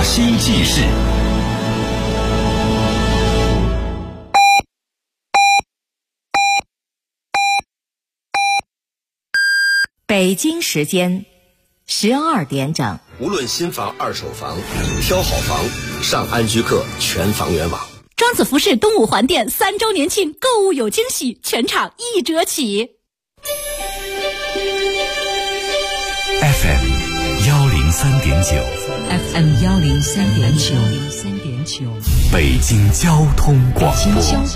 大兴记事。 北京时间12点整。 无论新房、二手房，挑好房，上安居客全房源网。 庄子服饰东五环店3周年庆，购物有惊喜，全场1折起。 FM 103.9 FM 103.9 北京交通广播。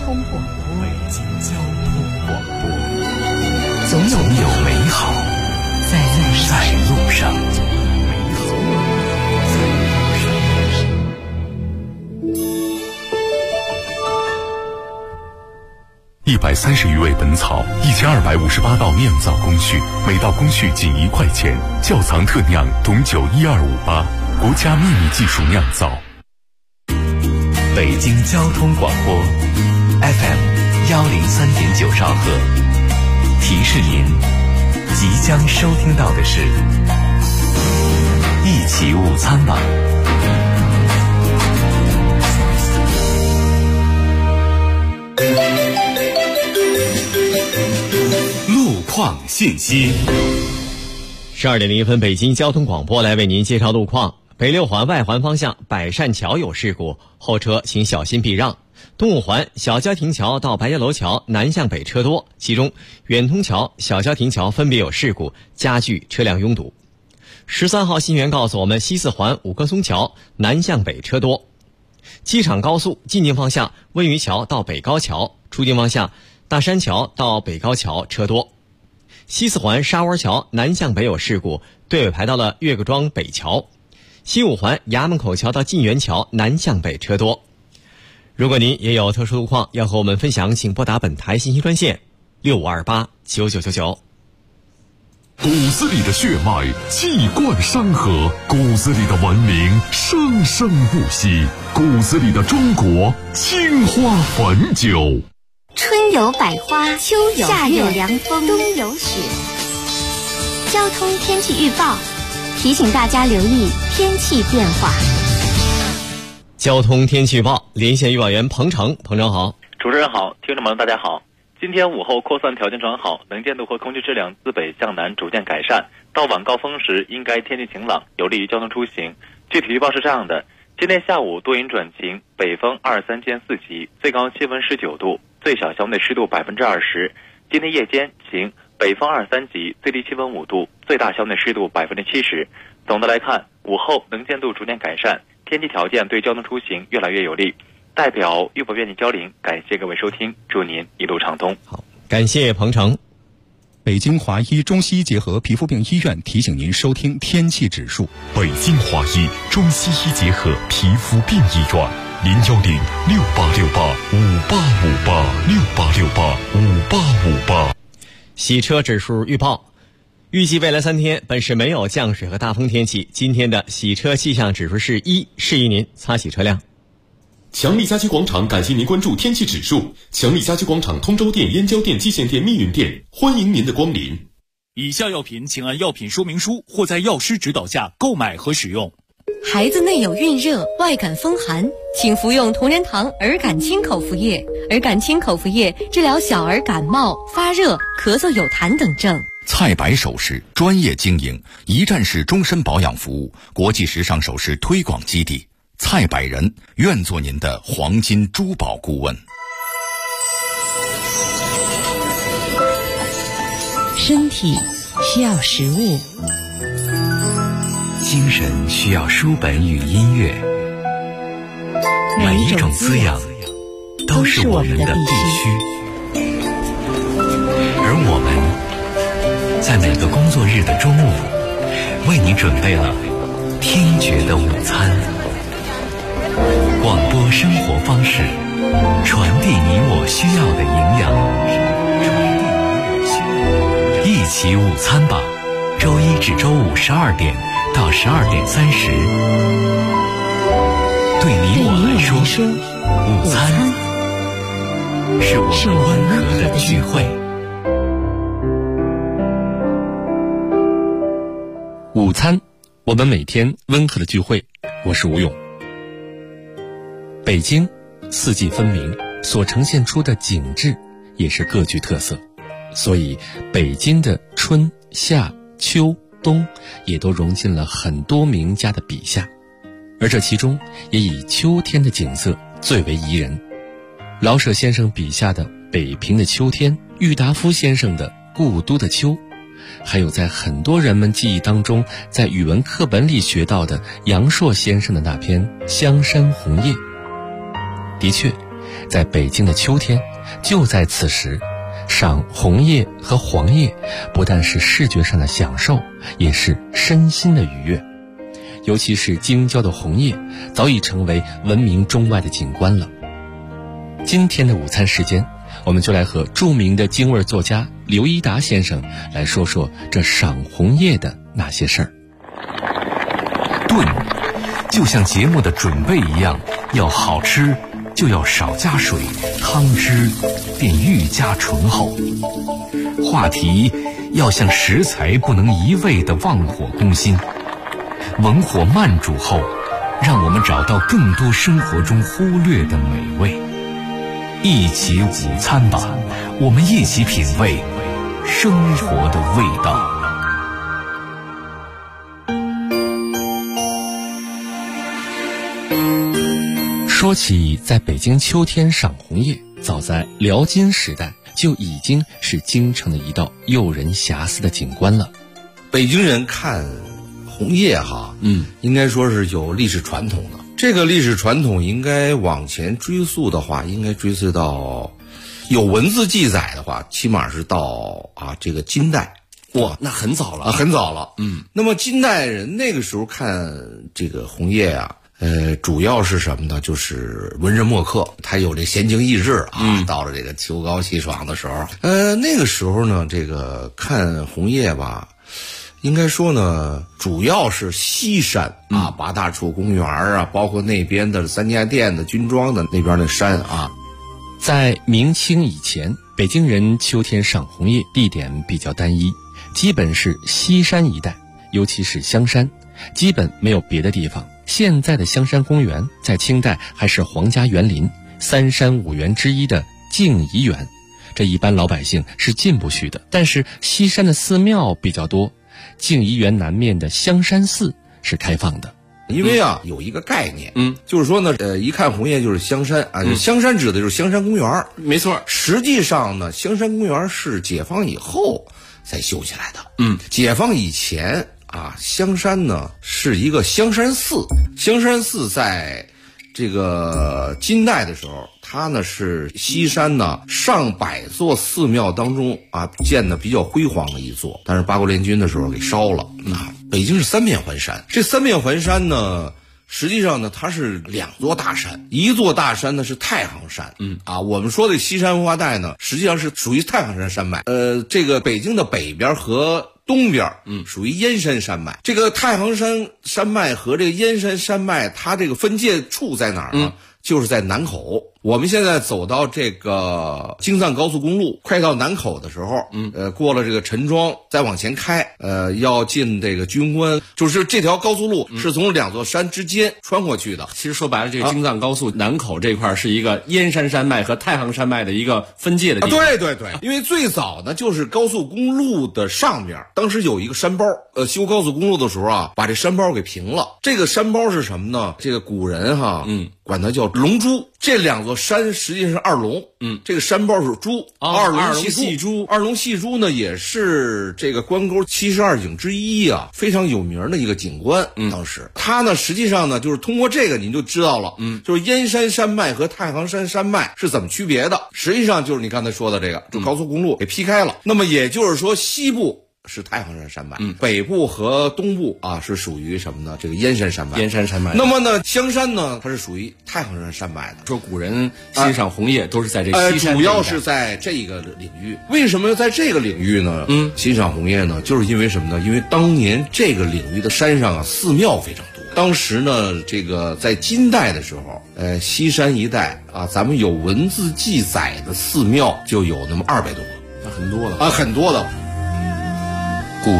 总有美好在路上。130余味本草，1258道酿造工序，每道工序仅1块钱。窖藏特酿董酒12588，国家秘密技术酿造。北京交通广播 FM 103.9兆赫，提示您即将收听到的是一起午餐吧。路况信息。 12点01分，北京交通广播来为您介绍路况。北六环外环方向百善桥有事故，后车请小心避让。东五环小家庭桥到白家楼桥南向北车多，其中远通桥、小家庭桥分别有事故，加剧车辆拥堵。13号信源告诉我们，西四环五棵松桥南向北车多。机场高速进京方向温榆桥到北高桥，出京方向大山桥到北高桥车多。西四环沙窝桥南向北有事故，队尾排到了岳各庄北桥。西五环衙门口桥到晋源桥南向北车多。如果您也有特殊路况要和我们分享，请拨打本台信息专线65289999。 骨子里的血脉气贯山河，骨子里的文明生生不息，骨子里的中国青花汾酒。 春有百花，秋有夏有凉风，冬有雪。交通天气预报提醒大家留意天气变化。 交通天气预报，连线预报员彭程好。 主持人好，听众朋友大家好。今天午后扩散条件转好，能见度和空气质量自北向南逐渐改善，到晚高峰时应该天气晴朗，有利于交通出行。具体预报是这样的：今天下午多云转晴，北风23兼4级，最高气温19度，最小相对湿度20%。今天夜间晴，北风23级，最低气温5度，最大相对湿度70%。总的来看，午后能见度逐渐改善，天气条件对交通出行越来越有利。代表预报员交林，感谢各位收听，祝您一路畅通。 好，感谢彭程。 北京华医中西医结合皮肤病医院提醒您收听天气指数。 北京华医中西医结合皮肤病医院，0106868585858 洗车指数预报，预计未来3天本市没有降水和大风天气。今天的洗车气象指数是1，适宜您擦洗车辆。 强力家居广场感谢您关注天气指数。强力家居广场通州店、燕郊店、蓟县店、密云店，欢迎您的光临。 以下药品请按药品说明书或在药师指导下购买和使用。 孩子内有孕热、外感风寒，请服用同仁堂儿感清口服液。儿感清口服液治疗小儿感冒、发热、咳嗽有痰等症。 蔡白首饰专业经营，一站式终身保养服务，国际时尚首饰推广基地。蔡百人愿做您的黄金珠宝顾问。 身体需要食物， 精神需要书本与音乐，每一种滋养都是我们的必须。而我们在每个工作日的中午，为你准备了听觉的午餐。广播生活方式，传递你我需要的营养。一起午餐吧，周一至周五12点到12点30。对你我来说，午餐是我们温和的聚会。 午餐我们每天温和的聚会。我是吴勇。北京四季分明，所呈现出的景致也是各具特色，所以北京的春夏秋冬也都融进了很多名家的笔下，而这其中也以秋天的景色最为宜人。老舍先生笔下的北平的秋天，郁达夫先生的故都的秋，还有在很多人们记忆当中在语文课本里学到的杨朔先生的那篇《香山红叶》。的确，在北京的秋天，就在此时，赏红叶和黄叶不但是视觉上的享受，也是身心的愉悦。尤其是京郊的红叶，早已成为闻名中外的景观了。今天的午餐时间，我们就来和著名的京味作家刘一达先生来说说这赏红叶的那些事儿。 炖就像节目的准备一样，要好吃就要少加水，汤汁便愈加醇厚。话题要像食材不能一味地忘火攻心，文火慢煮后，让我们找到更多生活中忽略的美味。一起午餐吧，我们一起品味生活的味道。 说起在北京秋天赏红叶，早在辽金时代就已经是京城的一道诱人遐思的景观了。 北京人看红叶应该说是有历史传统的。这个历史传统应该往前追溯的话，应该追溯到有文字记载的话，起码是到这个金代。 哇，那很早了很早了。那么金代人那个时候看这个红叶主要是什么呢？就是文人墨客，他有这闲情逸致到了这个秋高气爽的时候，那个时候呢，这个看红叶吧，应该说呢，主要是西山八大处公园包括那边的三家店的军装的那边的山在明清以前，北京人秋天赏红叶地点比较单一，基本是西山一带，尤其是香山，基本没有别的地方。现在的香山公园在清代还是皇家园林三山五园之一的静怡园，这一般老百姓是进不去的。但是西山的寺庙比较多，静怡园南面的香山寺是开放的。 因为有一个概念，就是说呢，一看红叶就是香山香山指的就是香山公园， 没错。 实际上呢，香山公园是解放以后才修起来的。解放以前香山呢是一个香山寺，香山寺在这个金代的时候，它呢是西山呢上百座寺庙当中建的比较辉煌的一座，但是八国联军的时候给烧了。北京是三面环山，这三面环山呢，实际上呢它是两座大山，一座大山呢是太行山，我们说的西山文化带呢，实际上是属于太行山山脉。这个北京的北边和东边属于燕山山脉。这个太行山山脉和这个燕山山脉，它这个分界处在哪儿呢？就是在南口。我们现在走到这个京藏高速公路，快到南口的时候，过了这个陈庄，再往前开，要进这个军关，就是这条高速路是从两座山之间穿过去的。 其实说白了，这个京藏高速南口这块是一个燕山山脉和太行山脉的一个分界的地方。 对，因为最早呢，就是高速公路的上面，当时有一个山包，修高速公路的时候把这山包给平了。这个山包是什么呢？这个古人管它叫龙珠。这两座山实际上是二龙，这个山包是珠，二龙戏珠。二龙戏珠呢，也是这个关沟72景之一非常有名的一个景观。当时它呢，实际上呢，就是通过这个您就知道了，就是燕山山脉和太行山山脉是怎么区别的。实际上就是你刚才说的这个，就高速公路给劈开了。那么也就是说，西部是太行山山脉，北部和东部是属于什么呢？这个燕山山脉。 燕山山脉。 那么呢，香山呢，它是属于太行山山脉的。 说古人欣赏红叶都是在这个西山主要是在这个领域。为什么要在这个领域呢？欣赏红叶呢，就是因为什么呢？因为当年这个领域的山上寺庙非常多。当时呢，这个在金代的时候，西山一带咱们有文字记载的寺庙就有那么200多个， 那很多了很多的。 古代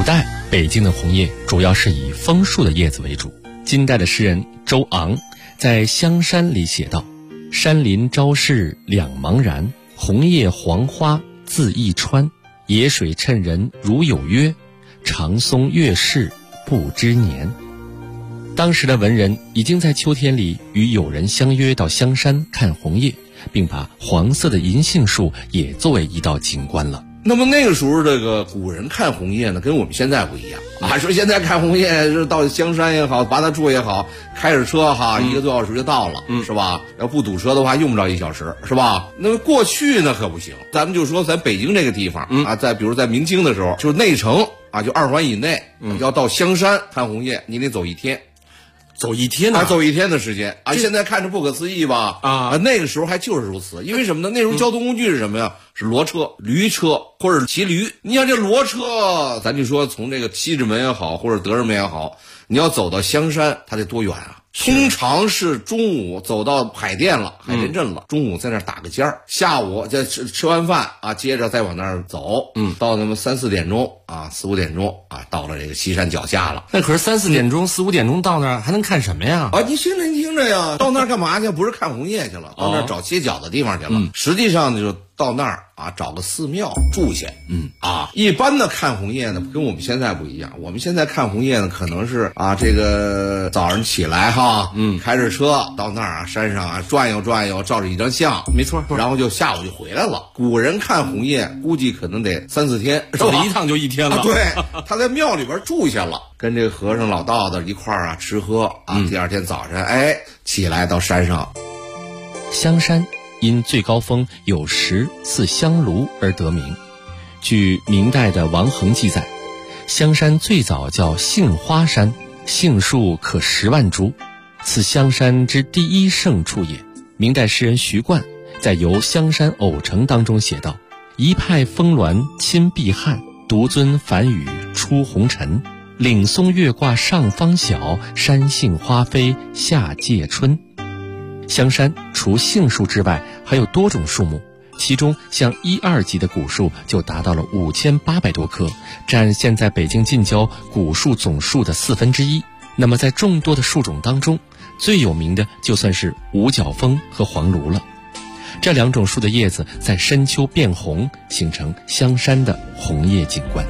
北京的红叶主要是以枫树的叶子为主。金代的诗人周昂在《香山》里写道：山林朝市两茫然，红叶黄花自一川。野水趁人如有约，长松月逝不知年。当时的文人已经在秋天里与友人相约到香山看红叶，并把黄色的银杏树也作为一道景观了。 那么那个时候这个古人看红叶呢，跟我们现在不一样啊。说现在看红叶是到香山也好，八大处也好，开着车哈1个多小时就到了，是吧？要不堵车的话用不着1小时，是吧？那么过去呢可不行，咱们就说咱北京这个地方啊，在比如在明清的时候，就是内城啊，就2环以内，要到香山看红叶，你得走1天。 走1天呢？ 走1天的时间啊！现在看着不可思议吧？啊，那个时候还就是如此。因为什么呢？那时候交通工具是什么呀？是骡车、驴车或者是骑驴。你像这骡车，咱就说从这个西直门也好，或者德胜门也好，你要走到香山，它得多远啊？通常是中午走到海淀了，海淀镇了，中午在那儿打个尖儿，下午再吃完饭啊，接着再往那儿走，到那么3、4点钟啊，4、5点钟啊，到了这个西山脚下了。 那可是3、4点钟、4、5点钟到那儿还能看什么呀？ 啊，你听着呀，到那儿干嘛去？不是看红叶去了，到那儿找歇脚的地方去了。实际上呢，就到那儿啊，找个寺庙住下。一般的看红叶呢，跟我们现在不一样。我们现在看红叶呢，可能是啊，这个早上起来哈，开着车到那儿啊，山上啊转悠转悠，照着一张相， 没错， 然后就下午就回来了。古人看红叶，估计可能得3、4天， 走一趟就1天了。 对，他在庙里边住下了，跟这个和尚老道的一块儿啊吃喝啊。第2天早晨，起来到山上。 香山因最高峰有10似香炉而得名。据明代的王衡记载，香山最早叫杏花山，杏树可10万株，此香山之第一胜处也。明代诗人徐贯在《游香山偶成》当中写道：一派峰峦亲碧汉，独尊繁雨出红尘。岭松月挂上方晓，山杏花飞下界春。香山除杏树之外，还有多种树木，其中像1、2级的古树就达到了5800多棵，占现在北京近郊古树总数的1/4。那么在众多的树种当中，最有名的就算是五角枫和黄芦了。这2种树的叶子在深秋变红，形成香山的红叶景观。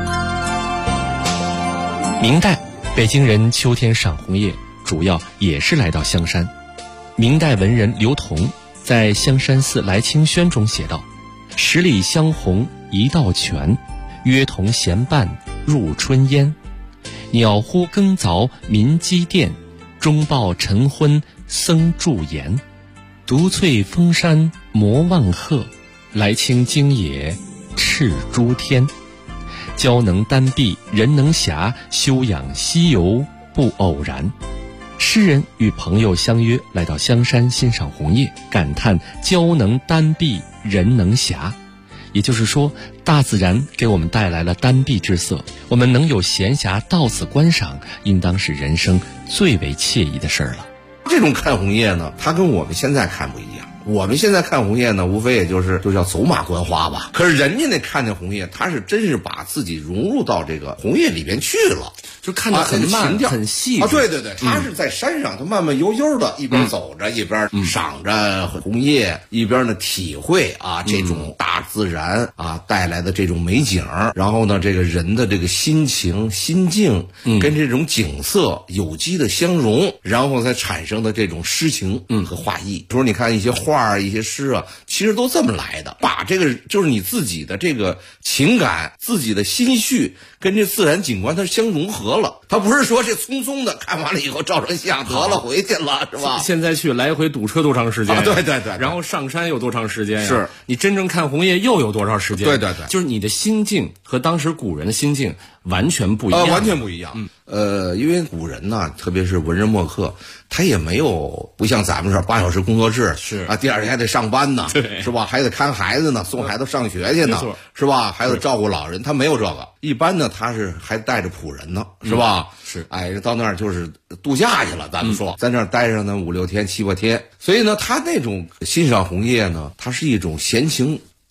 明代北京人秋天赏红叶，主要也是来到香山。明代文人刘同在《香山寺来清轩》中写道：10里香红一道泉，约同闲伴入春烟。鸟呼更凿民鸡殿，钟报晨昏僧驻颜。独翠峰山摩望壑，来清京野赤诸天。郊能丹壁人能峡，休养西游不偶然。诗人与朋友相约来到香山欣赏红叶，感叹郊能丹壁人能峡。也就是说，大自然给我们带来了丹壁之色，我们能有闲暇到此观赏，应当是人生最为惬意的事儿了。 这种看红叶呢，它跟我们现在看不一样。我们现在看红叶呢，无非也就是就叫走马观花吧。可是人家那看见红叶，他是真是把自己融入到这个红叶里边去了， 就看得很慢、很细啊。对，他是在山上，他慢慢悠悠的，一边走着，一边赏着红叶，一边呢体会啊这种大自然啊带来的这种美景，然后呢这个人的这个心情、心境跟这种景色有机的相融，然后才产生的这种诗情和画意。比如你看一些画。一些诗啊，其实都这么来的，把这个就是你自己的这个情感、自己的心绪跟这自然景观它相融合了。它不是说这匆匆的看完了以后照成相得了回去了，是吧？ 现在去来回堵车多长时间啊？对， 然后上山有多长时间呀？ 是你真正看红叶又有多少时间？ 对， 就是你的心境和当时古人的心境完全不一样， 完全不一样。因为古人呢，特别是文人墨客，他也没有不像咱们这8小时工作制， 是啊，第2天还得上班呢， 对， 是吧？还得看孩子呢，送孩子上学去呢，是吧？还得照顾老人，他没有这个。一般呢，他是还带着仆人呢，是吧？ 是， 到那儿就是度假去了，咱们说，在那儿待上呢5、6天、7、8天。所以呢，他那种欣赏红叶呢，它是一种闲情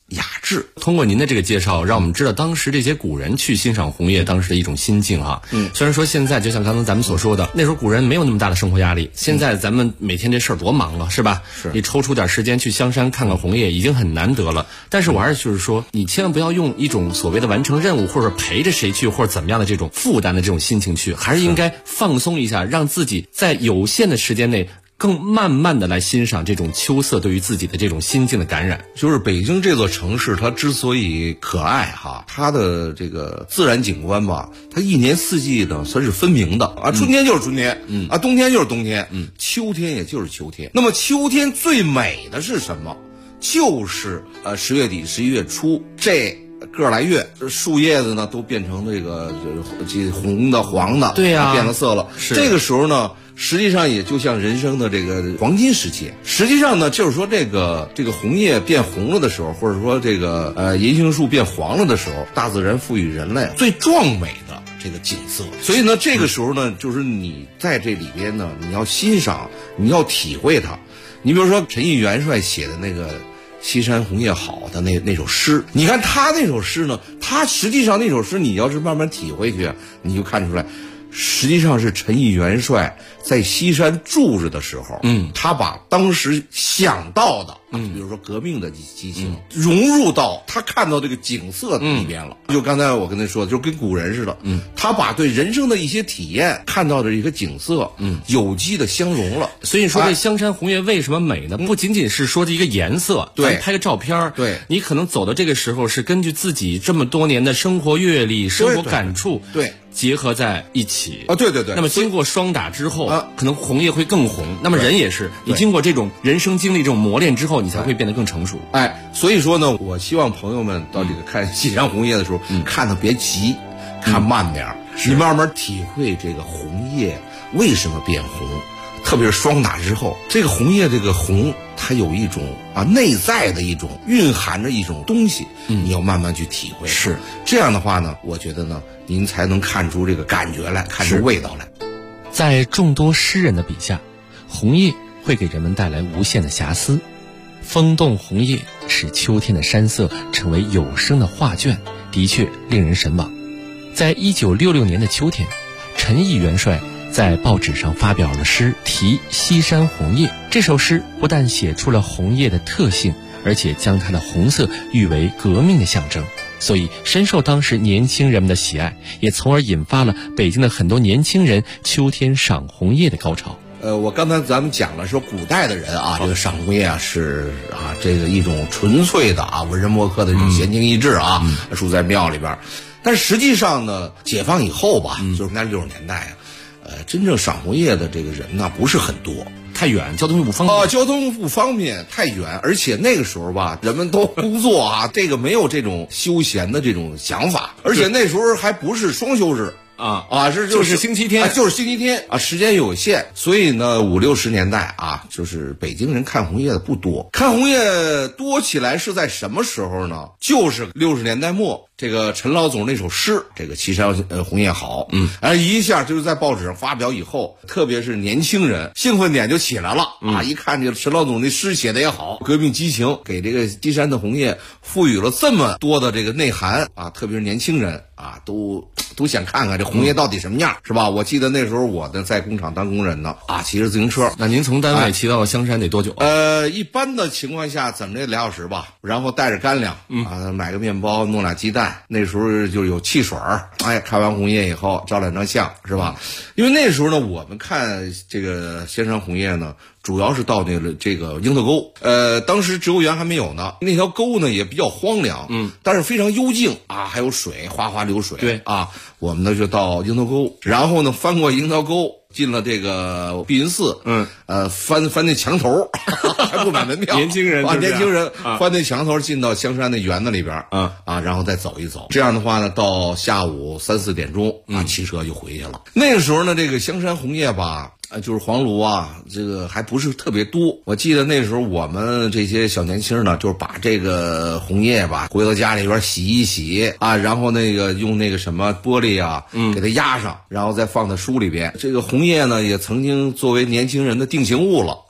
雅致。 通过您的这个介绍，让我们知道当时这些古人去欣赏红叶当时的一种心境啊。虽然说现在就像刚才咱们所说的，那时候古人没有那么大的生活压力，现在咱们每天这事儿多忙啊，是吧？ 是你抽出点时间去香山看看红叶已经很难得了。但是我还是就是说，你千万不要用一种所谓的完成任务或者陪着谁去或者怎么样的这种负担的这种心情去，还是应该放松一下，让自己在有限的时间内更慢慢的来欣赏这种秋色对于自己的这种心境的感染。 就是北京这座城市，它之所以可爱哈，它的这个自然景观吧，它一年四季呢它是分明的啊，春天就是春天，啊，冬天就是冬天，秋天也就是秋天。那么秋天最美的是什么？就是10月底11月初这个来月，树叶子呢都变成这个红的黄的， 对呀， 变了色了。这个时候呢，实际上也就像人生的这个黄金时期。实际上呢，就是说这个红叶变红了的时候，或者说这个银杏树变黄了的时候，大自然赋予人类最壮美的这个景色。所以呢，这个时候呢，就是你在这里边呢，你要欣赏，你要体会它。你比如说陈毅元帅写的那个西山红叶好的那首诗，你看他那首诗呢，他实际上那首诗你要是慢慢体会去，你就看出来，实际上是陈毅元帅在西山住着的时候，他把当时想到的，比如说革命的激情，融入到他看到这个景色里边了。就刚才我跟他说的，就跟古人似的，他把对人生的一些体验看到的一个景色，有机的相融了。 所以说这香山红叶为什么美呢？不仅仅是说这一个颜色， 对， 拍个照片， 对， 你可能走到这个时候是根据自己这么多年的生活阅历、生活感触， 对。 结合在一起啊，对对对。 那么经过霜打之后可能红叶会更红。那么人也是，你经过这种人生经历、这种磨练之后，你才会变得更成熟。 所以说呢，我希望朋友们到这个看西山红叶的时候，看得别急，看慢点你慢慢体会这个红叶为什么变红。特别是霜打之后，这个红叶这个红，它有一种内在的一种蕴含着一种东西，你要慢慢去体会。 是这样的话呢，我觉得呢，您才能看出这个感觉来，看出味道来。 在众多诗人的笔下，红叶会给人们带来无限的遐思。风动红叶使秋天的山色成为有声的画卷，的确令人神往。在1966年的秋天，陈毅元帅在报纸上发表了诗题《西山红叶》。这首诗不但写出了红叶的特性，而且将它的红色誉为革命的象征，所以深受当时年轻人们的喜爱，也从而引发了北京的很多年轻人秋天赏红叶的高潮。 我刚才咱们讲了说，古代的人这个赏红叶是这个一种纯粹的文人墨客的这种闲情逸致住在庙里边。但实际上呢，解放以后吧，就是在60年代真正赏红叶的这个人呢不是很多， 太远，交通不方便。 交通不方便，太远，而且那个时候吧，人们都工作这个没有这种休闲的这种想法，而且那时候还不是双休日。 就是星期天， 就是星期天时间有限，所以呢，50、60年代就是北京人看红叶的不多。看红叶多起来是在什么时候呢？就是60年代末，这个陈老总那首诗，这个西山红叶好，一下就是在报纸上发表以后，特别是年轻人兴奋点就起来了一看这个陈老总那诗写的也好，革命激情，给这个西山的红叶赋予了这么多的这个内涵特别是年轻人都想看看这红叶到底什么样，是吧？我记得那时候我在工厂当工人呢骑着自行车。 那您从单位骑到香山得多久一般的情况下怎么着2小时吧，然后带着干粮买个面包，弄俩鸡蛋。那时候就有汽水看完红叶以后照2张相，是吧？因为那时候呢，我们看这个仙山红叶呢，主要是到这个樱桃沟，当时植物园还没有呢，那条沟呢也比较荒凉，但是非常幽静还有水哗哗流水， 对我们呢就到樱桃沟，然后呢翻过樱桃沟，进了这个碧云寺，翻那墙头，还不买门票， 年轻人翻那墙头进到香山那园子里边，然后再走一走，这样的话呢，到下午3、4点钟骑车就回去了。那个时候呢，这个香山红叶吧。就是黄芦这个还不是特别多。我记得那时候我们这些小年轻呢，就是把这个红叶吧回到家里边洗一洗然后那个用那个什么玻璃给它压上，然后再放在书里边。这个红叶呢，也曾经作为年轻人的定情物了。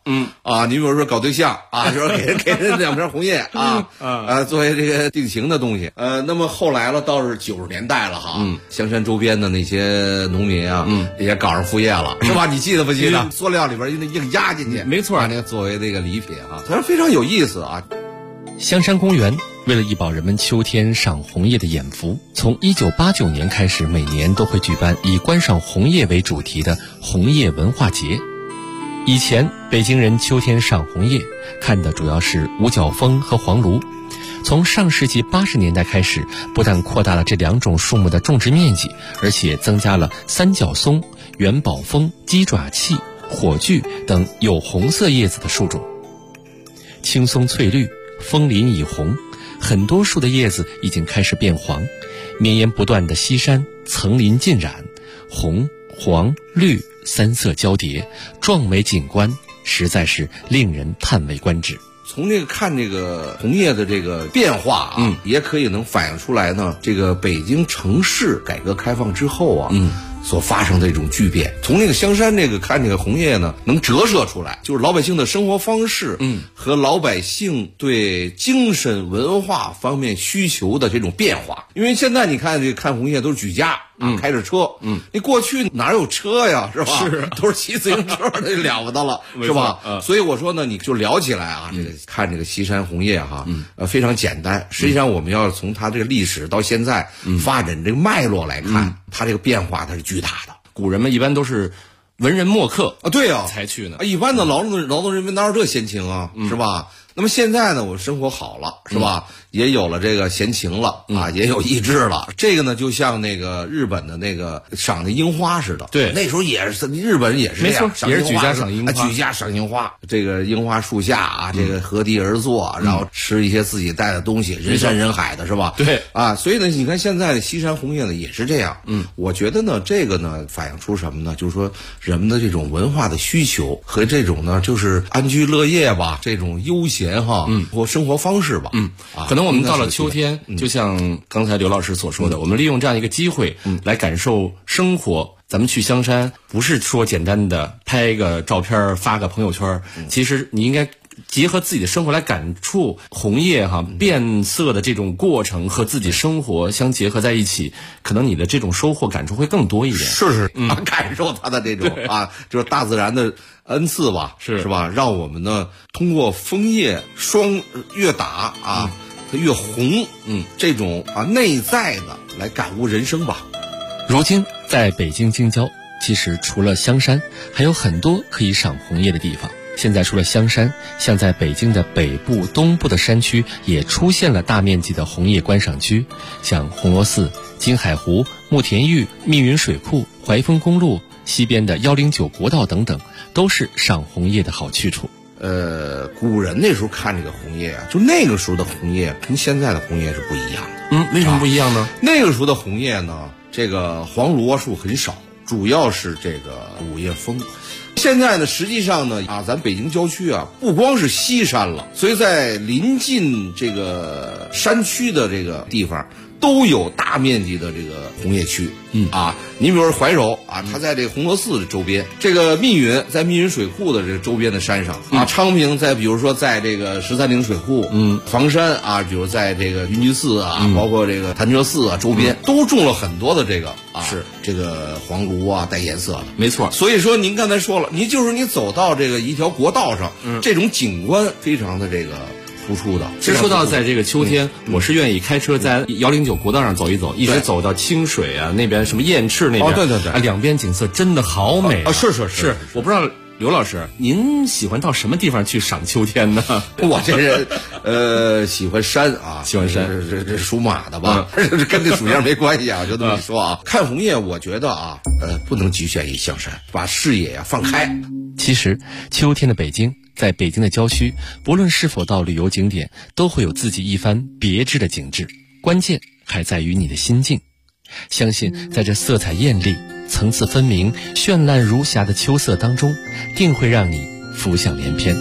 你比如说搞对象啊，就说给人2瓶红叶作为这个定情的东西。那么后来了，倒是90年代了哈，香山周边的那些农民啊，也搞上副业了，是吧？你记得不记得？塑料里边硬压进去， 没错， 那个作为这个礼品啊，它非常有意思啊。 香山公园为了以保人们秋天赏红叶的眼福，从1989年开始，每年都会举办以观赏红叶为主题的红叶文化节。以前北京人秋天赏红叶看的主要是五角枫和黄芦，从上世纪80年代开始，不但扩大了这2种树木的种植面积，而且增加了三角松、元宝枫、鸡爪楫、火炬等有红色叶子的树种。青松翠绿，枫林已红，很多树的叶子已经开始变黄，绵延不断的西山层林尽染，红、黄、绿3色交叠，壮美景观实在是令人叹为观止。 从这个看这个红叶的这个变化啊，也可以能反映出来呢，这个北京城市改革开放之后啊，所发生的这种巨变。从那个香山这个看这个红叶呢，能折射出来，就是老百姓的生活方式，和老百姓对精神文化方面需求的这种变化。因为现在你看这看红叶都是举家开着车，你过去哪有车呀，是吧？是，都是骑自行车，那了不得了，是吧？所以我说呢，你就聊起来啊，这个看这个西山红叶哈，非常简单。实际上我们要从它这个历史到现在发展这个脉络来看，它这个变化它是巨大的。 古人们一般都是文人墨客啊，对啊， 才去呢。 一般的劳动人民哪有这闲情啊，是吧？那么现在呢，我生活好了，是吧？也有了这个闲情了啊，也有意志了。这个呢，就像那个日本的那个赏的樱花似的。对，那时候也是日本人也是这样， 也是举家赏樱花， 举家赏樱花。这个樱花树下啊，这个合地而坐，然后吃一些自己带的东西，人山人海的是吧？ 对啊，所以呢，你看现在的西山红叶呢也是这样。我觉得呢，这个呢反映出什么呢？就是说人们的这种文化的需求和这种呢，就是安居乐业吧，这种悠闲哈，或生活方式吧。 可能我们到了秋天，就像刚才刘老师所说的，我们利用这样一个机会来感受生活。咱们去香山不是说简单的拍一个照片发个朋友圈，其实你应该结合自己的生活来感触红叶变色的这种过程和自己生活相结合在一起，可能你的这种收获感触会更多一点。 是感受它的这种就是大自然的恩赐吧，是吧？让我们呢通过枫叶越打越红，这种内在的来感悟人生吧。 如今在北京京郊，其实除了香山，还有很多可以赏红叶的地方。现在除了香山，像在北京的北部、东部的山区，也出现了大面积的红叶观赏区，像红螺寺、金海湖、慕田峪、密云水库、怀丰公路西边的109国道等等，都是赏红叶的好去处。 古人那时候看这个红叶啊，就那个时候的红叶跟现在的红叶是不一样的。 为什么不一样呢？ 那个时候的红叶呢，这个黄芦树很少，主要是这个五叶枫。现在呢，实际上呢咱北京郊区不光是西山了，所以在临近这个山区的这个地方都有大面积的这个红叶区。你比如说怀柔它在这个红螺寺的周边，这个密云在密云水库的这个周边的山上昌平在比如说在这个13陵水库，房山比如在这个云居寺包括这个潭柘寺周边都种了很多的这个是这个黄芦带颜色的， 没错。 所以说您刚才说了，你走到这个一条国道上，这种景观非常的这个突出的。 其实说到在这个秋天，我是愿意开车在109国道上走一走，一直走到清水那边，什么雁翅那边。 对， 两边景色真的好美是。 我不知道刘老师，您喜欢到什么地方去赏秋天呢？ 我这人喜欢山喜欢山，这属马的吧，跟这属相没关系就这么说看红叶，我觉得不能局限于香山，把视野放开。 其实秋天的北京，在北京的郊区，不论是否到旅游景点，都会有自己一番别致的景致，关键还在于你的心境。相信在这色彩艳丽、层次分明、绚烂如霞的秋色当中，定会让你浮想联翩。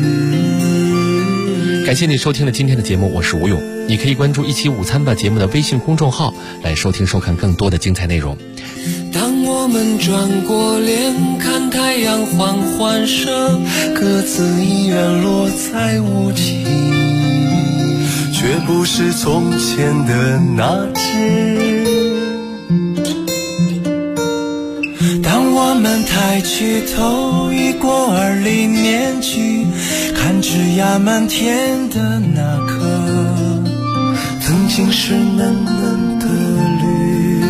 感谢你收听了今天的节目，我是吴勇。你可以关注一期午餐吧节目的微信公众号来收听收看更多的精彩内容。 当我们转过脸看太阳缓缓升，鸽子依然落在屋脊，却不是从前的那只。当我们抬起头，一过而立面具，看枝桠满天的那颗，曾经是嫩嫩的绿。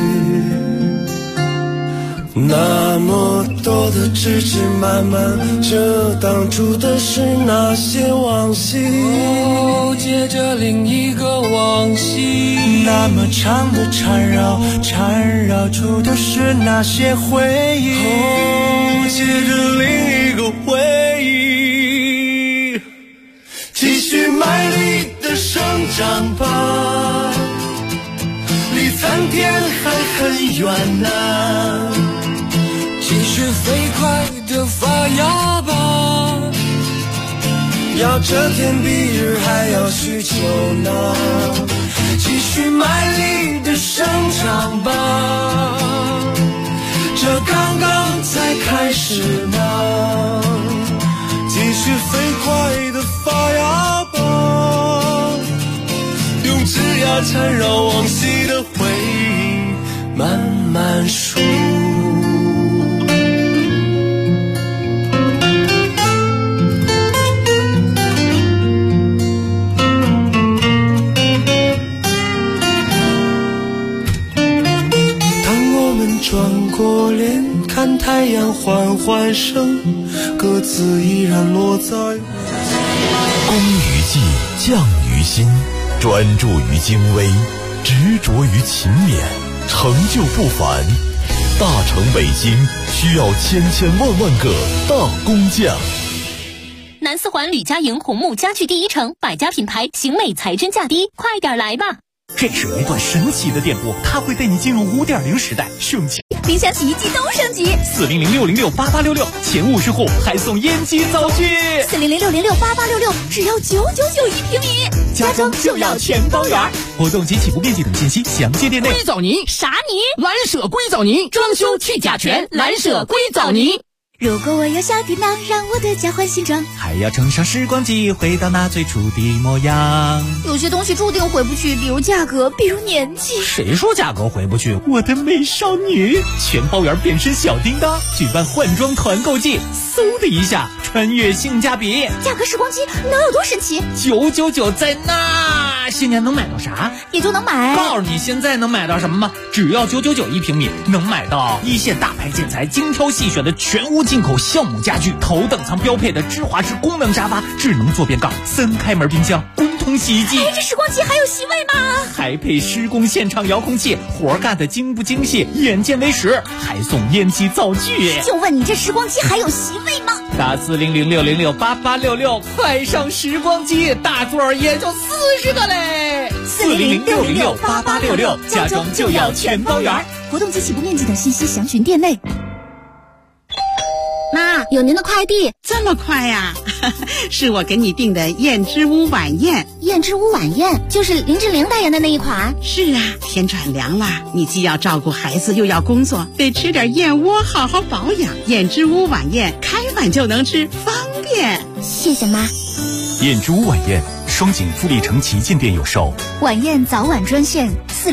那么多的枝枝蔓蔓，遮挡住的是那些往昔，接着另一个往昔。那么长的缠绕，缠绕住的是那些回忆，接着另一个回忆。继续卖力的生长吧，离参天还很远呢。继续飞快地发芽吧，要遮天蔽日还要许久呢。继续卖力地生长吧，这刚刚才开始呢。继续飞快地发芽吧，用枝桠缠绕往昔的回忆，慢慢数。转过脸看太阳缓缓升，鸽子依然落在。 工于技，匠于心，专注于精微，执着于勤勉，成就不凡。大成北京需要千千万万个大工匠。 南四环吕家营红木家具第一城，百家品牌，型美材真价低，快点来吧！ 这是一段神奇的电波，它会带你进入5.0时代，省钱。 冰箱、洗衣机都升级 ，400-606-8866，前50户还送烟机灶具 ，400-606-8866，只要999一平米， 家装就要全包圆。活动及起步面积等信息详见店内。 硅藻泥啥泥？ 蓝舍硅藻泥，装修去甲醛，蓝舍硅藻泥。 如果我有小电脑，让我的家换新装， 还要乘上时光机，回到那最初的模样。 有些东西注定回不去，比如价格，比如年纪。 谁说价格回不去？ 我的美少女，全包圆变身小叮当，举办换装团购季，嗖的一下穿越性价比。 价格时光机能有多神奇 ？999在那，现在能买到啥？ 也就能买。 告诉你现在能买到什么吗？只要999一平米，能买到一线大牌建材精挑细选的全屋进口橡木家具，头等舱标配的芝华士功能沙发，智能坐便杠，3开门冰箱，滚筒洗衣机。 这时光机还有席位吗？ 还配施工现场遥控器，活干的精不精细，眼见为实，还送烟机灶具。 就问你这时光机还有席位吗？ 打400-606-8866，快上时光机，大座也就40个嘞。 400-606-8866， 家装就要全包圆。 活动及起步面积等信息详询店内。 妈，有您的快递。 这么快呀？是我给你订的燕之屋晚宴。 燕之屋晚宴就是林志玲代言的那一款。 是啊，天转凉了，你既要照顾孩子又要工作，得吃点燕窝好好保养。燕之屋晚宴开碗就能吃，方便。 谢谢妈。 燕之屋晚宴，双井富力城旗舰店有售。 晚宴早晚专线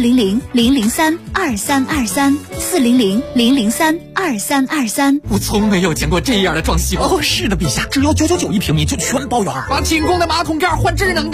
400-003-2323，400-003-2323。 我从没有见过这样的装修。 哦，是的，陛下，只要999一平米就全包圆，把清宫的马桶盖换智能的。